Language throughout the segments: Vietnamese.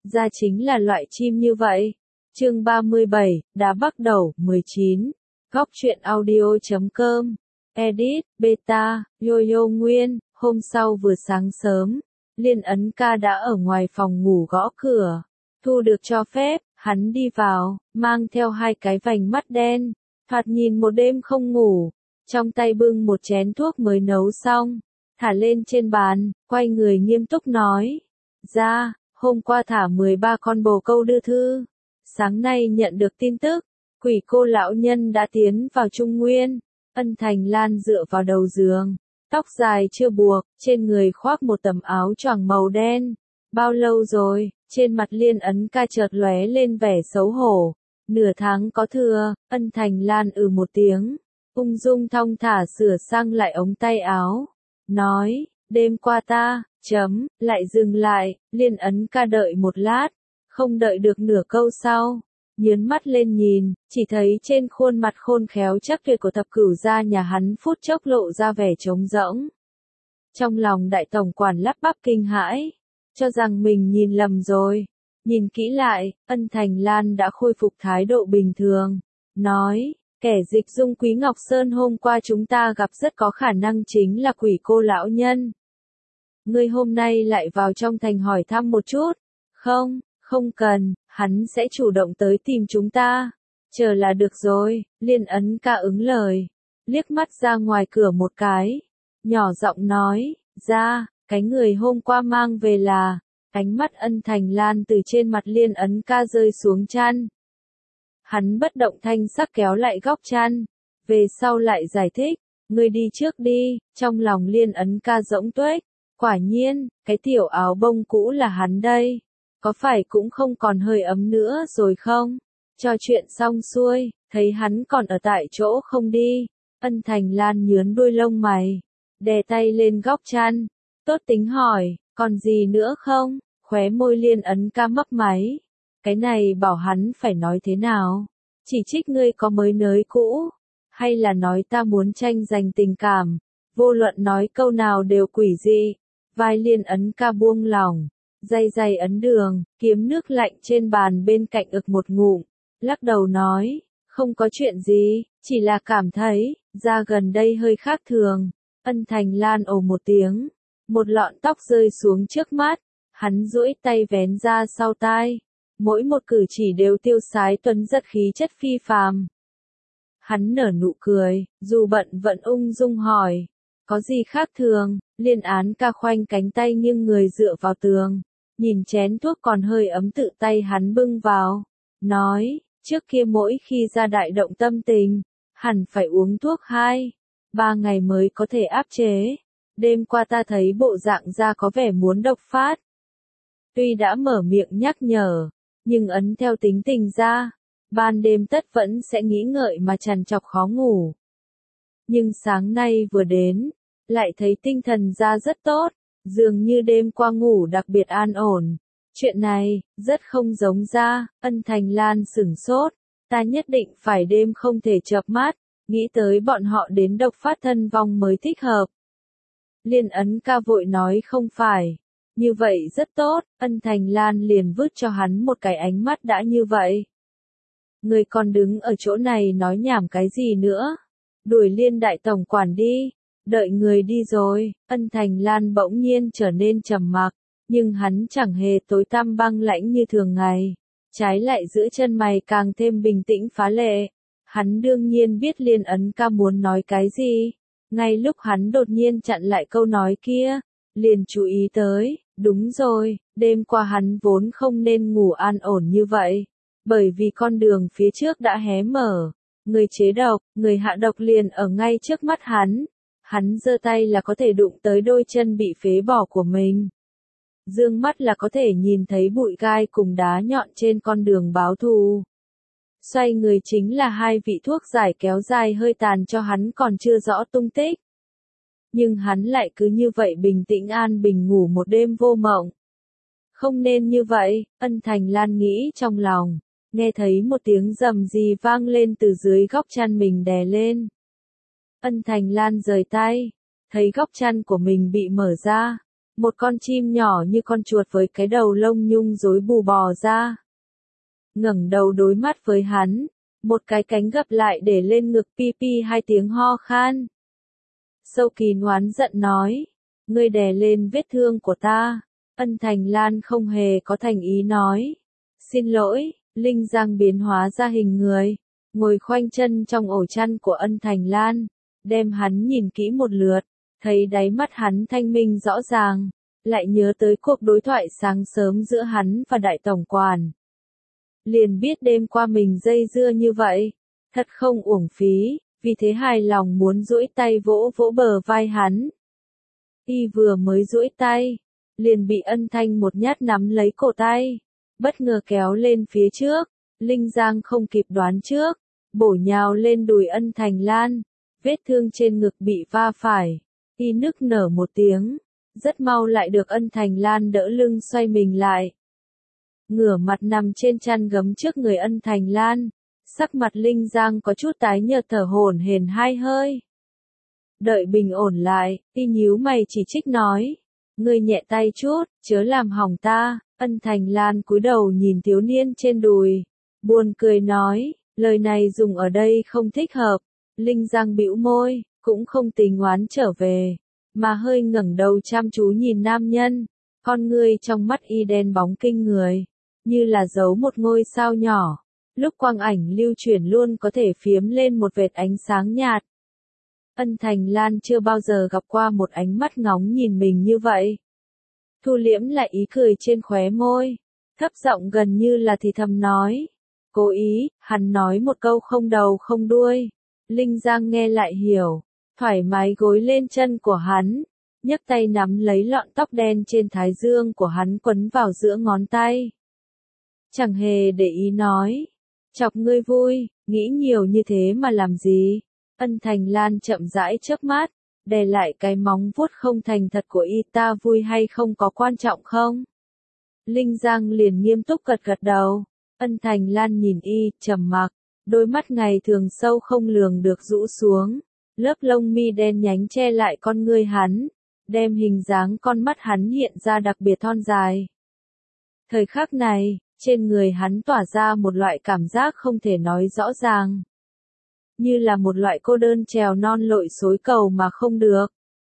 ra chính là loại chim như vậy. Chương 37, đã bắt đầu, 19. Góc truyện audio.com. Edit, Beta, Yo-Yo Nguyên. Hôm sau vừa sáng sớm, Liên Ấn Ca đã ở ngoài phòng ngủ gõ cửa. Thu được cho phép, hắn đi vào, mang theo hai cái vành mắt đen, thoạt nhìn một đêm không ngủ, trong tay bưng một chén thuốc mới nấu xong, thả lên trên bàn, quay người nghiêm túc nói. Ra, hôm qua thả 13 con bồ câu đưa thư. Sáng nay nhận được tin tức, quỷ cô lão nhân đã tiến vào Trung Nguyên. Ân Thành Lan dựa vào đầu giường, tóc dài chưa buộc, trên người khoác một tấm áo choàng màu đen. Bao lâu rồi? Trên mặt Liên Ấn Ca chợt lóe lên vẻ xấu hổ. Nửa tháng có thừa. Ân Thành Lan một tiếng, ung dung thong thả sửa sang lại ống tay áo, nói, đêm qua ta, lại dừng lại. Liên Ấn Ca đợi một lát, không đợi được nửa câu sau, nhớn mắt lên nhìn, chỉ thấy trên khuôn mặt khôn khéo chắc tuyệt của thập cửu gia nhà hắn phút chốc lộ ra vẻ trống rỗng. Trong lòng đại tổng quản lắp bắp kinh hãi, cho rằng mình nhìn lầm rồi. Nhìn kỹ lại, Ân Thành Lan đã khôi phục thái độ bình thường, nói, kẻ dịch dung Quý Ngọc Sơn hôm qua chúng ta gặp rất có khả năng chính là quỷ cô lão nhân. Ngươi hôm nay lại vào trong thành hỏi thăm một chút? Không cần, hắn sẽ chủ động tới tìm chúng ta. Chờ là được rồi. Liên Ấn Ca ứng lời, liếc mắt ra ngoài cửa một cái, nhỏ giọng nói, ra, cái người hôm qua mang về là. Ánh mắt Ân Thành Lan từ trên mặt Liên Ấn Ca rơi xuống chăn. Hắn bất động thanh sắc kéo lại góc chăn, về sau lại giải thích, ngươi đi trước đi. Trong lòng Liên Ấn Ca rỗng tuếch, quả nhiên, cái tiểu áo bông cũ là hắn đây. Có phải cũng không còn hơi ấm nữa rồi không? Trò chuyện xong xuôi, thấy hắn còn ở tại chỗ không đi. Ân Thành Lan nhướn đuôi lông mày, đè tay lên góc chăn, tốt tính hỏi, còn gì nữa không? Khóe môi Liên Ấn Ca mấp máy. Cái này bảo hắn phải nói thế nào? Chỉ trích ngươi có mới nới cũ? Hay là nói ta muốn tranh giành tình cảm? Vô luận nói câu nào đều quỷ dị. Vai Liên Ấn Ca buông lỏng, day ấn đường, kiếm nước lạnh trên bàn bên cạnh ực một ngụm, lắc đầu nói, không có chuyện gì, chỉ là cảm thấy, da gần đây hơi khác thường. Ân Thành Lan ồ một tiếng, một lọn tóc rơi xuống trước mắt, hắn duỗi tay vén ra sau tai, mỗi một cử chỉ đều tiêu sái tuấn giật khí chất phi phàm. Hắn nở nụ cười, dù bận vẫn ung dung hỏi, có gì khác thường? Liên Án Ca khoanh cánh tay nghiêng người dựa vào tường, nhìn chén thuốc còn hơi ấm tự tay hắn bưng vào, nói, trước kia mỗi khi ra đại động tâm tình, hẳn phải uống thuốc 2-3 ngày mới có thể áp chế. Đêm qua ta thấy bộ dạng ra có vẻ muốn độc phát. Tuy đã mở miệng nhắc nhở, nhưng ấn theo tính tình ra, ban đêm tất vẫn sẽ nghĩ ngợi mà trằn trọc khó ngủ. Nhưng sáng nay vừa đến, lại thấy tinh thần ra rất tốt, dường như đêm qua ngủ đặc biệt an ổn. Chuyện này, rất không giống ra. Ân Thành Lan sửng sốt, ta nhất định phải đêm không thể chợp mắt, nghĩ tới bọn họ đến độc phát thân vong mới thích hợp. Liên Ấn Ca vội nói không phải, như vậy rất tốt. Ân Thành Lan liền vứt cho hắn một cái ánh mắt đã như vậy. Người còn đứng ở chỗ này nói nhảm cái gì nữa? Đuổi Liên đại tổng quản đi. Đợi người đi rồi, Ân Thành Lan bỗng nhiên trở nên trầm mặc, nhưng hắn chẳng hề tối tăm băng lãnh như thường ngày. Trái lại giữa chân mày càng thêm bình tĩnh phá lệ. Hắn đương nhiên biết Liên Ấn Ca muốn nói cái gì. Ngay lúc hắn đột nhiên chặn lại câu nói kia, liền chú ý tới, đúng rồi, đêm qua hắn vốn không nên ngủ an ổn như vậy. Bởi vì con đường phía trước đã hé mở, người chế độc, người hạ độc liền ở ngay trước mắt hắn. Hắn giơ tay là có thể đụng tới đôi chân bị phế bỏ của mình. Dương mắt là có thể nhìn thấy bụi gai cùng đá nhọn trên con đường báo thù. Xoay người chính là hai vị thuốc giải kéo dài hơi tàn cho hắn còn chưa rõ tung tích. Nhưng hắn lại cứ như vậy bình tĩnh an bình ngủ một đêm vô mộng. Không nên như vậy, Ân Thành Lan nghĩ trong lòng, nghe thấy một tiếng rầm rì vang lên từ dưới góc chăn mình đè lên. Ân Thành Lan rời tay, thấy góc chăn của mình bị mở ra, Một con chim nhỏ như con chuột với cái đầu lông nhung rối bù bò ra. Ngẩng đầu đối mắt với hắn, một cái cánh gập lại để lên ngực pi pi hai tiếng ho khan. Sâu Kín oán giận nói, ngươi đè lên vết thương của ta. Ân Thành Lan không hề có thành ý nói, xin lỗi. Linh Giang biến hóa ra hình người, ngồi khoanh chân trong ổ chăn của Ân Thành Lan, đem hắn nhìn kỹ một lượt, thấy đáy mắt hắn thanh minh rõ ràng, lại nhớ tới cuộc đối thoại sáng sớm giữa hắn và đại tổng quản. Liền biết đêm qua mình dây dưa như vậy, thật không uổng phí, vì thế hài lòng muốn duỗi tay vỗ vỗ bờ vai hắn. Y vừa mới duỗi tay, liền bị Ân Thanh một nhát nắm lấy cổ tay, bất ngờ kéo lên phía trước. Linh Giang không kịp đoán trước, bổ nhào lên đùi Ân Thành Lan, vết thương trên ngực bị va phải, y nức nở một tiếng, rất mau lại được Ân Thành Lan đỡ lưng xoay mình lại. Ngửa mặt nằm trên chăn gấm trước người Ân Thành Lan, sắc mặt Linh Giang có chút tái nhợt thở hổn hển hai hơi. Đợi bình ổn lại, y nhíu mày chỉ trích nói, ngươi nhẹ tay chút, chớ làm hỏng ta. Ân Thành Lan cúi đầu nhìn thiếu niên trên đùi, buồn cười nói, lời này dùng ở đây không thích hợp. Linh Giang bĩu môi, cũng không tính oán trở về, mà hơi ngẩng đầu chăm chú nhìn nam nhân, con ngươi trong mắt y đen bóng kinh người, như là giấu một ngôi sao nhỏ, lúc quang ảnh lưu chuyển luôn có thể phiếm lên một vệt ánh sáng nhạt. Ân Thành Lan chưa bao giờ gặp qua một ánh mắt ngóng nhìn mình như vậy. Thu liễm lại ý cười trên khóe môi, thấp giọng gần như là thì thầm nói. Cố ý, hắn nói một câu không đầu không đuôi. Linh Giang nghe lại hiểu, thoải mái gối lên chân của hắn, nhấc tay nắm lấy lọn tóc đen trên thái dương của hắn quấn vào giữa ngón tay. Chẳng hề để ý nói, chọc ngươi vui, nghĩ nhiều như thế mà làm gì. Ân Thành Lan chậm rãi chớp mắt, đè lại cái móng vuốt không thành thật của y, ta vui hay không có quan trọng không? Linh Giang liền nghiêm túc gật gật đầu. Ân Thành Lan nhìn y, trầm mặc, đôi mắt ngày thường sâu không lường được rũ xuống, lớp lông mi đen nhánh che lại con ngươi hắn, đem hình dáng con mắt hắn hiện ra đặc biệt thon dài. Thời khắc này, trên người hắn tỏa ra một loại cảm giác không thể nói rõ ràng. Như là một loại cô đơn trèo non lội xối cầu mà không được.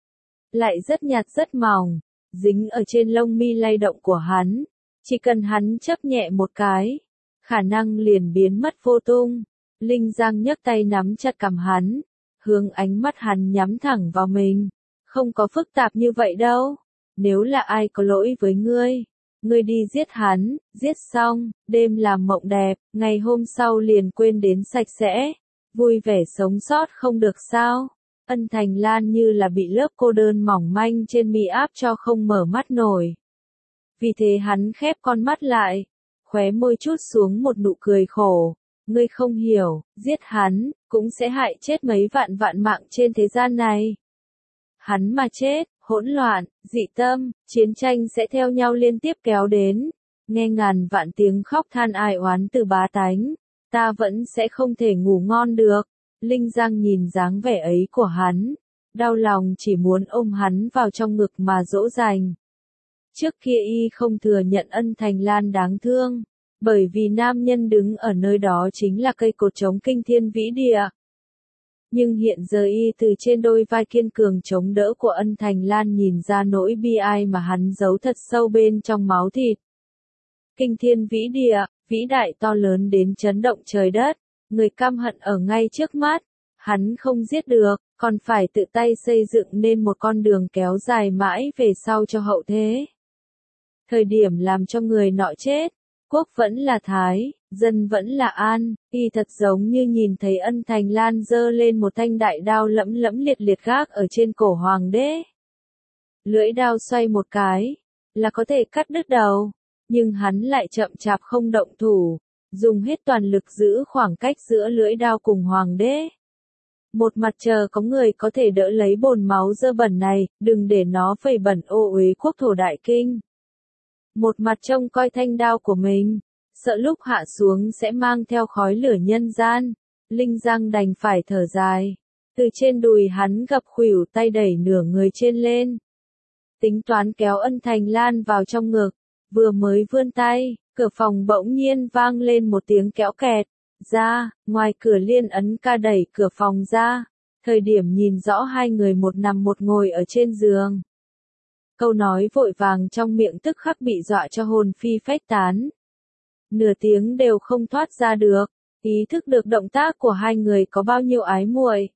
Lại rất nhạt rất mỏng, dính ở trên lông mi lay động của hắn. Chỉ cần hắn chấp nhẹ một cái, khả năng liền biến mất vô tung. Linh Giang nhấc tay nắm chặt cằm hắn, hướng ánh mắt hắn nhắm thẳng vào mình. Không có phức tạp như vậy đâu. Nếu là ai có lỗi với ngươi, ngươi đi giết hắn, giết xong, đêm làm mộng đẹp, ngày hôm sau liền quên đến sạch sẽ. Vui vẻ sống sót không được sao? Ân Thành Lan như là bị lớp cô đơn mỏng manh trên mi áp cho không mở mắt nổi. Vì thế hắn khép con mắt lại, khóe môi chút xuống một nụ cười khổ. Ngươi không hiểu, giết hắn, cũng sẽ hại chết mấy vạn vạn mạng trên thế gian này. Hắn mà chết, hỗn loạn, dị tâm, chiến tranh sẽ theo nhau liên tiếp kéo đến. Nghe ngàn vạn tiếng khóc than ai oán từ bá tánh. Ta vẫn sẽ không thể ngủ ngon được. Linh Giang nhìn dáng vẻ ấy của hắn, đau lòng chỉ muốn ôm hắn vào trong ngực mà dỗ dành. Trước kia y không thừa nhận Ân Thành Lan đáng thương, bởi vì nam nhân đứng ở nơi đó chính là cây cột chống kinh thiên vĩ địa. Nhưng hiện giờ y từ trên đôi vai kiên cường chống đỡ của Ân Thành Lan nhìn ra nỗi bi ai mà hắn giấu thật sâu bên trong máu thịt. Kinh thiên vĩ địa, vĩ đại to lớn đến chấn động trời đất, người căm hận ở ngay trước mắt, hắn không giết được, còn phải tự tay xây dựng nên một con đường kéo dài mãi về sau cho hậu thế. Thời điểm làm cho người nọ chết, quốc vẫn là Thái, dân vẫn là An, y thật giống như nhìn thấy Ân Thành Lan giơ lên một thanh đại đao lẫm lẫm liệt liệt gác ở trên cổ hoàng đế. Lưỡi đao xoay một cái, là có thể cắt đứt đầu. Nhưng hắn lại chậm chạp không động thủ, dùng hết toàn lực giữ khoảng cách giữa lưỡi đao cùng hoàng đế. Một mặt chờ có người có thể đỡ lấy bồn máu dơ bẩn này, đừng để nó vẩy bẩn ô uế quốc thổ đại kinh. Một mặt trông coi thanh đao của mình, sợ lúc hạ xuống sẽ mang theo khói lửa nhân gian. Linh Giang đành phải thở dài, từ trên đùi hắn gập khuỷu tay đẩy nửa người trên lên. tính toán kéo Ân Thành Lan vào trong ngực, vừa mới vươn tay, cửa phòng bỗng nhiên vang lên một tiếng kéo kẹt, ra, ngoài cửa Liên Ấn Ca đẩy cửa phòng ra, thời điểm nhìn rõ hai người một nằm một ngồi ở trên giường. Câu nói vội vàng trong miệng tức khắc bị dọa cho hồn phi phách tán. Nửa tiếng đều không thoát ra được, ý thức được động tác của hai người có bao nhiêu ái muội.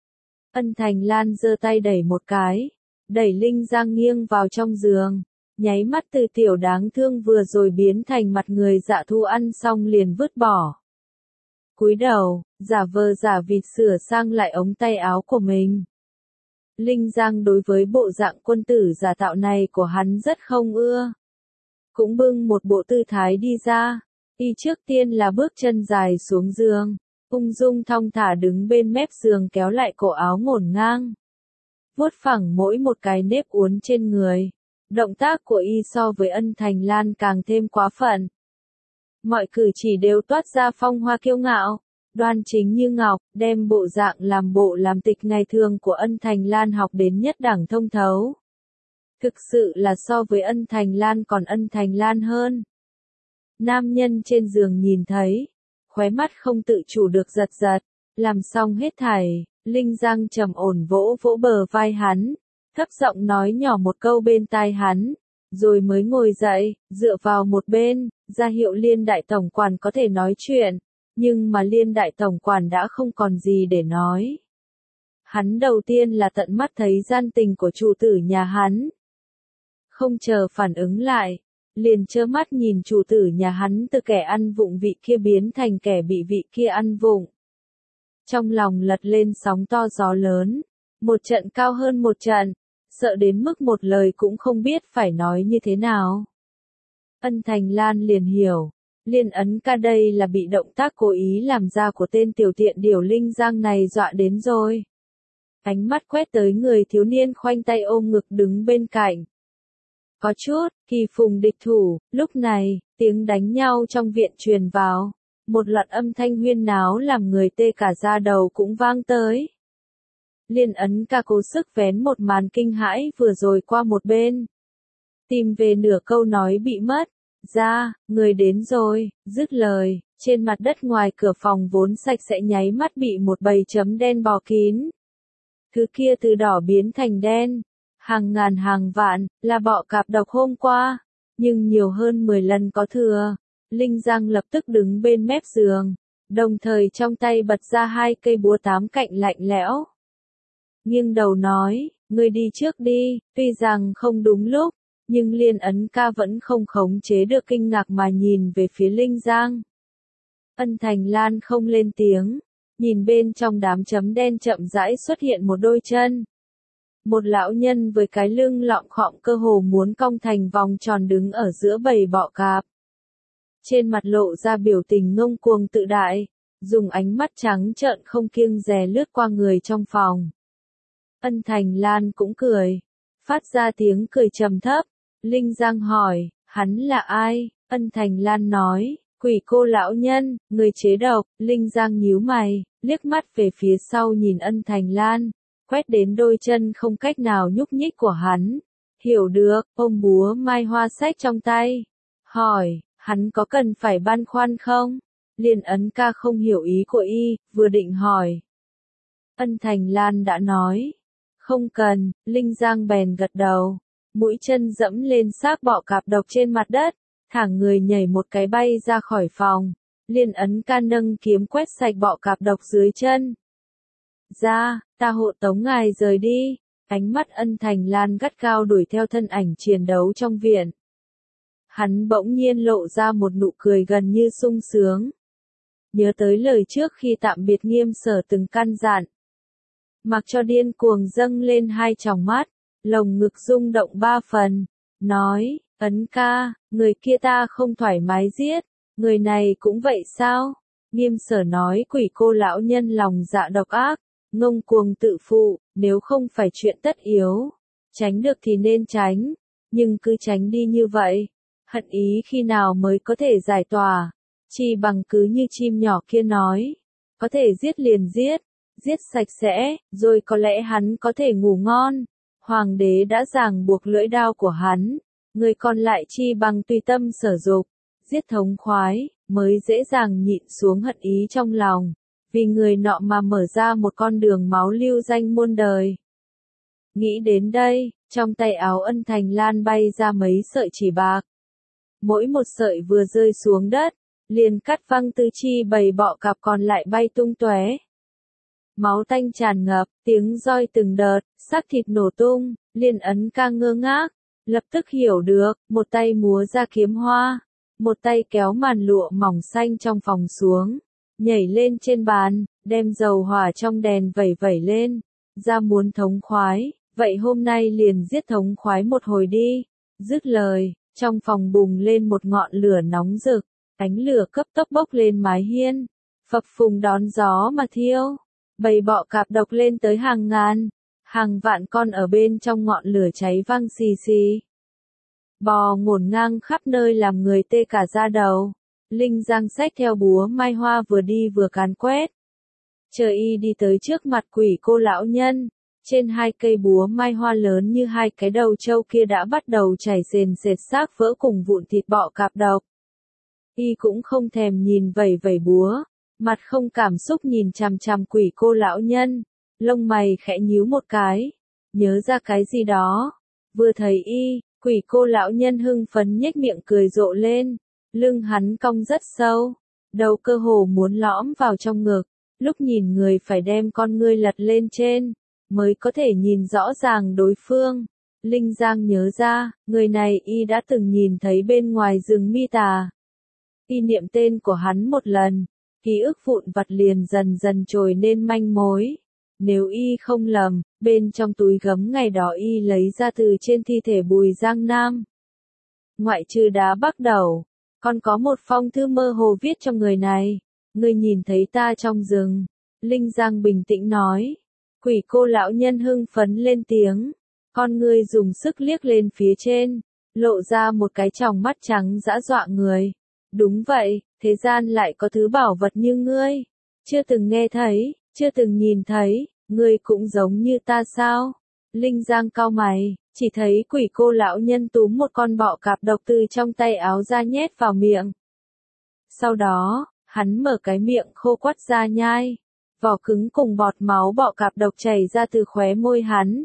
Ân Thành Lan giơ tay đẩy một cái, đẩy Linh Giang nghiêng vào trong giường, nháy mắt từ tiểu đáng thương vừa rồi biến thành mặt người dạ thu ăn xong liền vứt bỏ. Cúi đầu, giả vờ giả vịt sửa sang lại ống tay áo của mình. Linh Giang đối với bộ dạng quân tử giả tạo này của hắn rất không ưa. Cũng bưng một bộ tư thái đi ra, y trước tiên là bước chân dài xuống giường, ung dung thong thả đứng bên mép giường kéo lại cổ áo ngổn ngang. Vuốt phẳng mỗi một cái nếp uốn trên người. Động tác của y so với Ân Thành Lan càng thêm quá phận. Mọi cử chỉ đều toát ra phong hoa kiêu ngạo, đoan chính như ngọc, đem bộ dạng làm bộ làm tịch ngày thường của Ân Thành Lan học đến nhất đẳng thông thấu. Thực sự là so với Ân Thành Lan còn Ân Thành Lan hơn. Nam nhân trên giường nhìn thấy, khóe mắt không tự chủ được giật giật, làm xong hết thảy, Linh Giang trầm ổn vỗ vỗ bờ vai hắn, thấp giọng nói nhỏ một câu bên tai hắn, rồi mới ngồi dậy, dựa vào một bên, ra hiệu Liên đại tổng quản có thể nói chuyện, nhưng mà Liên đại tổng quản đã không còn gì để nói. Hắn đầu tiên là tận mắt thấy gian tình của chủ tử nhà hắn. Không chờ phản ứng lại, liền trơ mắt nhìn chủ tử nhà hắn từ kẻ ăn vụng vị kia biến thành kẻ bị vị kia ăn vụng. Trong lòng lật lên sóng to gió lớn, một trận cao hơn một trận, sợ đến mức một lời cũng không biết phải nói như thế nào. Ân Thành Lan liền hiểu, Liên Ấn Ca đây là bị động tác cố ý làm ra của tên tiểu tiện điều Linh Giang này dọa đến rồi. Ánh mắt quét tới người thiếu niên khoanh tay ôm ngực đứng bên cạnh. Có chút, kỳ phùng địch thủ, lúc này, tiếng đánh nhau trong viện truyền vào. Một loạt âm thanh huyên náo làm người tê cả da đầu cũng vang tới. Liên Ấn Ca cố sức vén một màn kinh hãi vừa rồi qua một bên. Tìm về nửa câu nói bị mất. Ra, người đến rồi, dứt lời, trên mặt đất ngoài cửa phòng vốn sạch sẽ nháy mắt bị một bầy chấm đen bò kín. Thứ kia từ đỏ biến thành đen. Hàng ngàn hàng vạn, là bọ cạp độc hôm qua. Nhưng nhiều hơn 10 lần có thừa. Linh Giang lập tức đứng bên mép giường, đồng thời trong tay bật ra 2 cây búa 8 cạnh lạnh lẽo. Nghiêng đầu nói, ngươi đi trước đi, tuy rằng không đúng lúc, nhưng Liên Ấn Ca vẫn không khống chế được kinh ngạc mà nhìn về phía Linh Giang. Ân Thành Lan không lên tiếng, nhìn bên trong đám chấm đen chậm rãi xuất hiện một đôi chân. Một lão nhân với cái lưng lọng khọm cơ hồ muốn cong thành vòng tròn đứng ở giữa bầy bọ cạp. Trên mặt lộ ra biểu tình ngông cuồng tự đại, dùng ánh mắt trắng trợn không kiêng dè lướt qua người trong phòng. Ân Thành Lan cũng cười, phát ra tiếng cười trầm thấp. Linh Giang hỏi, hắn là ai? Ân Thành Lan nói, quỷ cô lão nhân, người chế độc. Linh Giang nhíu mày, liếc mắt về phía sau nhìn Ân Thành Lan, quét đến đôi chân không cách nào nhúc nhích của hắn. Hiểu được, ôm búa mai hoa sách trong tay. Hỏi, hắn có cần phải băn khoăn không? Liên Ấn Ca không hiểu ý của y, vừa định hỏi. Ân Thành Lan đã nói, không cần. Linh Giang bèn gật đầu, mũi chân dẫm lên xác bọ cạp độc trên mặt đất, thẳng người nhảy một cái bay ra khỏi phòng. Liên Ấn Ca nâng kiếm quét sạch bọ cạp độc dưới chân. Ra, ta hộ tống ngài rời đi. Ánh mắt Ân Thành Lan gắt gao đuổi theo thân ảnh chiến đấu trong viện. Hắn bỗng nhiên lộ ra một nụ cười gần như sung sướng. Nhớ tới lời trước khi tạm biệt Nghiêm Sở từng căn dặn. Mặc cho điên cuồng dâng lên 2 tròng mắt, lồng ngực rung động 3 phần, nói, Ấn Ca, người kia ta không thoải mái giết, người này cũng vậy sao? Nghiêm Sở nói quỷ cô lão nhân lòng dạ độc ác, ngông cuồng tự phụ, nếu không phải chuyện tất yếu, tránh được thì nên tránh, nhưng cứ tránh đi như vậy, hận ý khi nào mới có thể giải tỏa, chỉ bằng cứ như chim nhỏ kia nói, có thể giết liền giết, giết sạch sẽ, rồi có lẽ hắn có thể ngủ ngon, Hoàng đế đã ràng buộc lưỡi đao của hắn, người còn lại chi bằng tùy tâm sở dục, giết thống khoái, mới dễ dàng nhịn xuống hận ý trong lòng, vì người nọ mà mở ra một con đường máu lưu danh muôn đời. Nghĩ đến đây, trong tay áo Ân Thành Lan bay ra mấy sợi chỉ bạc. Mỗi một sợi vừa rơi xuống đất, liền cắt văng tứ chi bầy bọ cạp còn lại bay tung tóe. Máu tanh tràn ngập, tiếng roi từng đợt, xác thịt nổ tung, Liên Ấn Ca ngơ ngác, lập tức hiểu được, một tay múa ra kiếm hoa, một tay kéo màn lụa mỏng xanh trong phòng xuống, nhảy lên trên bàn, đem dầu hỏa trong đèn vẩy vẩy lên, ra muốn thống khoái, vậy hôm nay liền giết thống khoái một hồi đi. Dứt lời, trong phòng bùng lên một ngọn lửa nóng rực, ánh lửa cấp tốc bốc lên mái hiên, phập phùng đón gió mà thiêu. Bầy bọ cạp độc lên tới hàng ngàn, hàng vạn con ở bên trong ngọn lửa cháy vang xì xì. Bò ngổn ngang khắp nơi làm người tê cả da đầu. Linh Giang xách theo búa mai hoa vừa đi vừa càn quét. Chờ y đi tới trước mặt quỷ cô lão nhân, trên hai cây búa mai hoa lớn như hai cái đầu trâu kia đã bắt đầu chảy sền sệt xác vỡ cùng vụn thịt bọ cạp độc. Y cũng không thèm nhìn vẩy vẩy búa, mặt không cảm xúc nhìn chằm chằm quỷ cô lão nhân, lông mày khẽ nhíu một cái, nhớ ra cái gì đó. Vừa thấy y, quỷ cô lão nhân hưng phấn nhếch miệng cười rộ lên, lưng hắn cong rất sâu, đầu cơ hồ muốn lõm vào trong ngực, lúc nhìn người phải đem con ngươi lật lên trên, mới có thể nhìn rõ ràng đối phương. Linh Giang nhớ ra, người này y đã từng nhìn thấy bên ngoài rừng Mi Tà. Y niệm tên của hắn một lần, ký ức vụn vặt liền dần dần trồi nên manh mối. Nếu y không lầm, bên trong túi gấm ngày đó y lấy ra từ trên thi thể Bùi Giang Nam. Ngoại trừ đá Bắc Đầu, còn có một phong thư mơ hồ viết cho người này. Người nhìn thấy ta trong rừng. Linh Giang bình tĩnh nói. Quỷ cô lão nhân hưng phấn lên tiếng. Con ngươi dùng sức liếc lên phía trên, lộ ra một cái tròng mắt trắng dã dọa người. Đúng vậy, thế gian lại có thứ bảo vật như ngươi. Chưa từng nghe thấy, chưa từng nhìn thấy, ngươi cũng giống như ta sao? Linh Giang cau mày, chỉ thấy quỷ cô lão nhân túm một con bọ cạp độc từ trong tay áo ra nhét vào miệng. Sau đó, hắn mở cái miệng khô quắt ra nhai, vỏ cứng cùng bọt máu bọ cạp độc chảy ra từ khóe môi hắn.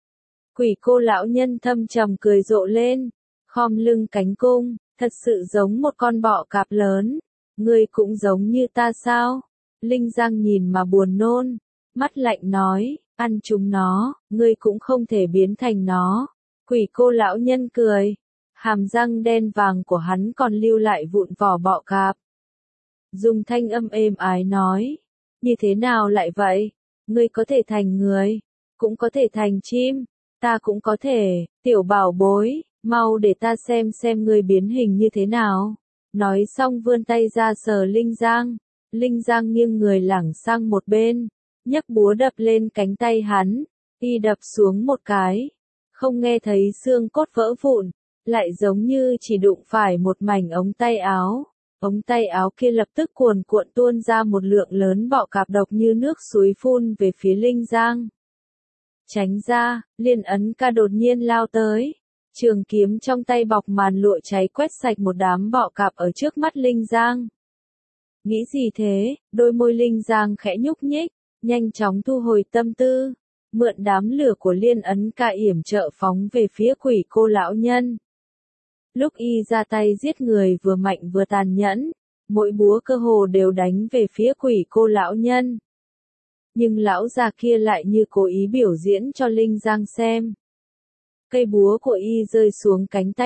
Quỷ cô lão nhân thâm trầm cười rộ lên, khom lưng cánh cung, thật sự giống một con bọ cạp lớn. Ngươi cũng giống như ta sao? Linh Giang nhìn mà buồn nôn, mắt lạnh nói, ăn chúng nó, ngươi cũng không thể biến thành nó. Quỷ cô lão nhân cười, hàm răng đen vàng của hắn còn lưu lại vụn vỏ bọ cạp. Dùng thanh âm êm ái nói, như thế nào lại vậy? Ngươi có thể thành người, cũng có thể thành chim, ta cũng có thể, tiểu bảo bối, mau để ta xem ngươi biến hình như thế nào. Nói xong vươn tay ra sờ Linh Giang. Linh Giang nghiêng người lảng sang một bên, nhấc búa đập lên cánh tay hắn, y đập xuống một cái, không nghe thấy xương cốt vỡ vụn, lại giống như chỉ đụng phải một mảnh ống tay áo. Ống tay áo kia lập tức cuồn cuộn tuôn ra một lượng lớn bọ cạp độc như nước suối phun về phía Linh Giang. Tránh ra, Liên Ấn Ca đột nhiên lao tới, trường kiếm trong tay bọc màn lụa cháy quét sạch một đám bọ cạp ở trước mắt Linh Giang. Nghĩ gì thế? Đôi môi Linh Giang khẽ nhúc nhích, nhanh chóng thu hồi tâm tư, mượn đám lửa của Liên Ấn Ca yểm trợ phóng về phía quỷ cô lão nhân. Lúc y ra tay giết người vừa mạnh vừa tàn nhẫn, mỗi búa cơ hồ đều đánh về phía quỷ cô lão nhân. Nhưng lão già kia lại như cố ý biểu diễn cho Linh Giang xem. Cây búa của y rơi xuống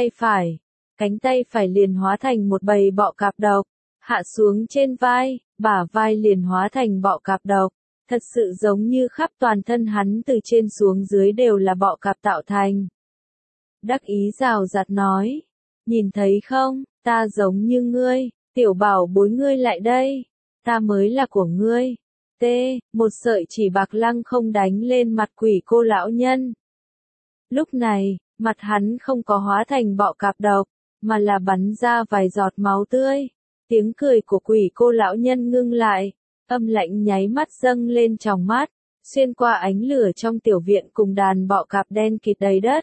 cánh tay phải liền hóa thành một bầy bọ cạp độc, hạ xuống trên vai, bả vai liền hóa thành bọ cạp độc, thật sự giống như khắp toàn thân hắn từ trên xuống dưới đều là bọ cạp tạo thành. Đắc ý rào rạt nói, nhìn thấy không, ta giống như ngươi, tiểu bảo bối ngươi lại đây, ta mới là của ngươi. Một sợi chỉ bạc lăng không đánh lên mặt quỷ cô lão nhân. Lúc này, mặt hắn không có hóa thành bọ cạp độc, mà là bắn ra vài giọt máu tươi. Tiếng cười của quỷ cô lão nhân ngưng lại, âm lạnh nháy mắt dâng lên tròng mắt, xuyên qua ánh lửa trong tiểu viện cùng đàn bọ cạp đen kịt đầy đất.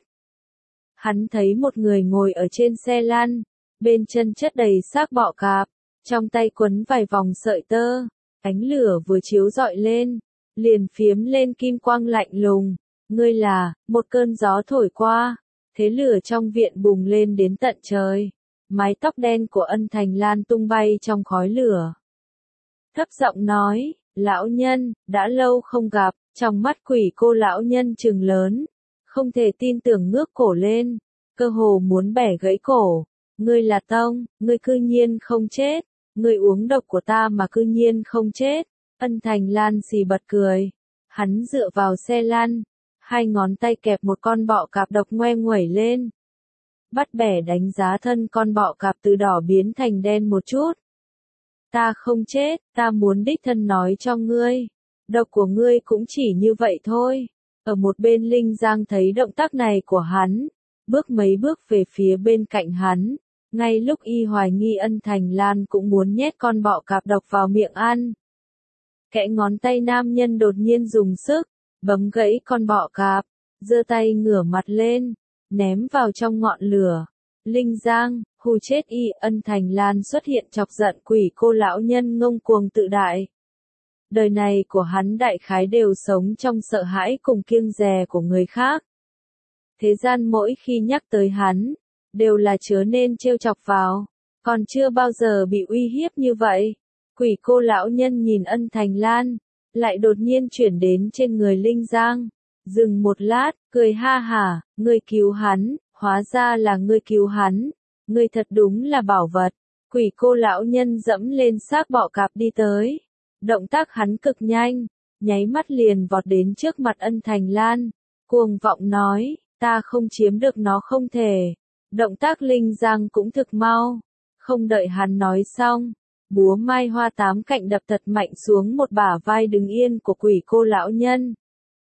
Hắn thấy một người ngồi ở trên xe lăn, bên chân chất đầy xác bọ cạp, trong tay quấn vài vòng sợi tơ, ánh lửa vừa chiếu rọi lên, liền phiếm lên kim quang lạnh lùng. Ngươi là, một cơn gió thổi qua, thế lửa trong viện bùng lên đến tận trời, mái tóc đen của Ân Thành Lan tung bay trong khói lửa. Thấp giọng nói, lão nhân, đã lâu không gặp, trong mắt quỷ cô lão nhân trừng lớn, không thể tin tưởng ngước cổ lên, cơ hồ muốn bẻ gãy cổ. Ngươi là Tông, ngươi cư nhiên không chết, ngươi uống độc của ta mà cư nhiên không chết. Ân Thành Lan xì bật cười, hắn dựa vào xe lăn, hai ngón tay kẹp một con bọ cạp độc ngoe nguẩy lên. Bắt bẻ đánh giá thân con bọ cạp từ đỏ biến thành đen một chút. Ta không chết, ta muốn đích thân nói cho ngươi. Độc của ngươi cũng chỉ như vậy thôi. Ở một bên Linh Giang thấy động tác này của hắn, bước mấy bước về phía bên cạnh hắn. Ngay lúc y hoài nghi Ân Thành Lan cũng muốn nhét con bọ cạp độc vào miệng ăn. Kẽ ngón tay nam nhân đột nhiên dùng sức, bấm gãy con bọ cạp, giơ tay ngửa mặt lên, ném vào trong ngọn lửa. Linh Giang, hù chết y. Ân Thành Lan xuất hiện chọc giận quỷ cô lão nhân ngông cuồng tự đại. Đời này của hắn đại khái đều sống trong sợ hãi cùng kiêng dè của người khác. Thế gian mỗi khi nhắc tới hắn, đều là chớ nên trêu chọc vào, còn chưa bao giờ bị uy hiếp như vậy. Quỷ cô lão nhân nhìn Ân Thành Lan, lại đột nhiên chuyển đến trên người Linh Giang, dừng một lát, cười ha hả, ngươi cứu hắn, hóa ra là ngươi cứu hắn, ngươi thật đúng là bảo vật. Quỷ cô lão nhân dẫm lên xác bọ cạp đi tới, động tác hắn cực nhanh, nháy mắt liền vọt đến trước mặt Ân Thành Lan, cuồng vọng nói, ta không chiếm được nó không thể. Động tác Linh Giang cũng thực mau, không đợi hắn nói xong, búa mai hoa tám cạnh đập thật mạnh xuống một bả vai đứng yên của quỷ cô lão nhân.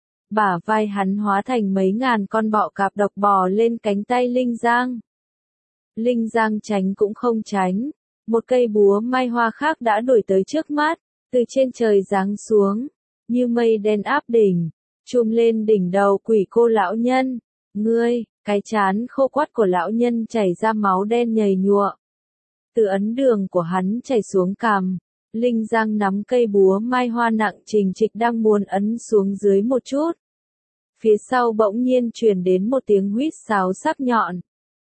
Bả vai hắn hóa thành mấy ngàn con bọ cạp độc bò lên cánh tay Linh Giang. Linh Giang tránh cũng không tránh, một cây búa mai hoa khác đã đuổi tới trước mắt, từ trên trời giáng xuống, như mây đen áp đỉnh, chùm lên đỉnh đầu quỷ cô lão nhân. Ngươi, cái trán khô quắt của lão nhân chảy ra máu đen nhầy nhụa. Từ ấn đường của hắn chảy xuống cằm, Linh Giang nắm cây búa mai hoa nặng trình trịch đang muốn ấn xuống dưới một chút. Phía sau bỗng nhiên truyền đến một tiếng huýt sáo sắc nhọn.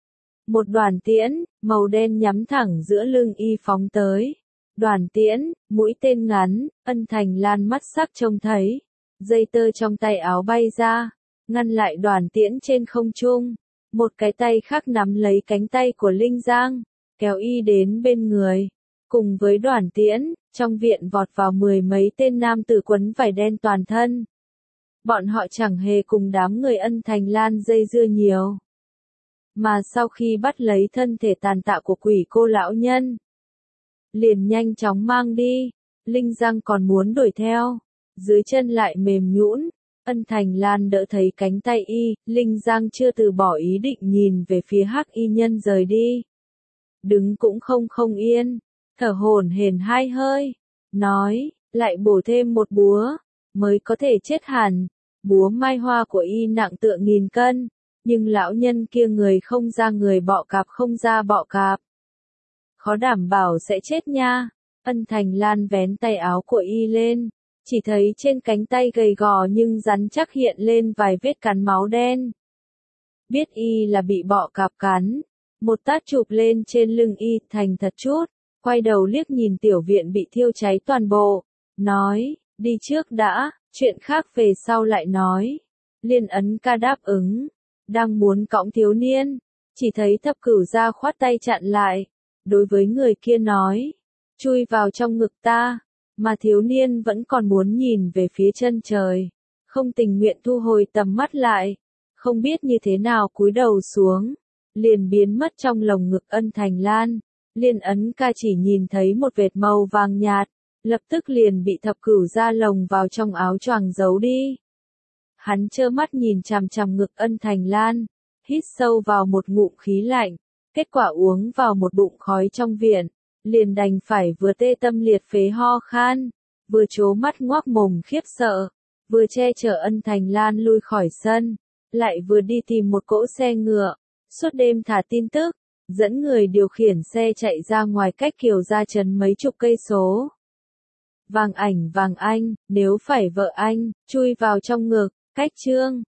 Một đoàn tiễn, màu đen nhắm thẳng giữa lưng y phóng tới. Đoàn tiễn, mũi tên ngắn, Ân Thành Lan mắt sắc trông thấy. Dây tơ trong tay áo bay ra, ngăn lại đoàn tiễn trên không trung. Một cái tay khác nắm lấy cánh tay của Linh Giang, kéo y đến bên người. Cùng với đoàn tiễn, trong viện vọt vào mười mấy tên nam tử quấn vải đen toàn thân. Bọn họ chẳng hề cùng đám người Ân Thành Lan dây dưa nhiều. Mà sau khi bắt lấy thân thể tàn tạ của quỷ cô lão nhân, liền nhanh chóng mang đi. Linh Giang còn muốn đuổi theo, dưới chân lại mềm nhũn. Ân Thành Lan đỡ thấy cánh tay y, Linh Giang chưa từ bỏ ý định nhìn về phía hắc y nhân rời đi. Đứng cũng không yên, thở hổn hển hai hơi, nói, lại bổ thêm một búa, mới có thể chết hẳn. Búa mai hoa của y nặng tựa 1000 cân, nhưng lão nhân kia người không ra người bọ cạp không ra bọ cạp. Khó đảm bảo sẽ chết nha. Ân Thành Lan vén tay áo của y lên, chỉ thấy trên cánh tay gầy gò nhưng rắn chắc hiện lên vài vết cắn máu đen. Biết y là bị bọ cạp cắn, một tát chụp lên trên lưng y thành thật chút, quay đầu liếc nhìn tiểu viện bị thiêu cháy toàn bộ, nói, đi trước đã, chuyện khác về sau lại nói. Liên Ấn Ca đáp ứng, đang muốn cõng thiếu niên, chỉ thấy Thập Cửu Gia khoát tay chặn lại, đối với người kia nói, chui vào trong ngực ta, mà thiếu niên vẫn còn muốn nhìn về phía chân trời, không tình nguyện thu hồi tầm mắt lại, không biết như thế nào cúi đầu xuống, liền biến mất trong lồng ngực Ân Thành Lan. Liên Ấn Ca chỉ nhìn thấy một vệt màu vàng nhạt, lập tức liền bị Thập Cửu Gia lồng vào trong áo choàng giấu đi. Hắn trơ mắt nhìn chằm chằm ngực Ân Thành Lan, hít sâu vào một ngụm khí lạnh, kết quả uống vào một bụng khói trong viện, liền đành phải vừa tê tâm liệt phế ho khan, vừa trố mắt ngoác mồm khiếp sợ, vừa che chở Ân Thành Lan lui khỏi sân, lại vừa đi tìm một cỗ xe ngựa, suốt đêm thả tin tức, dẫn người điều khiển xe chạy ra ngoài cách Kiều Gia Trấn mấy chục cây số. Vàng anh, nếu phải vợ anh, chui vào trong ngực, cách Trương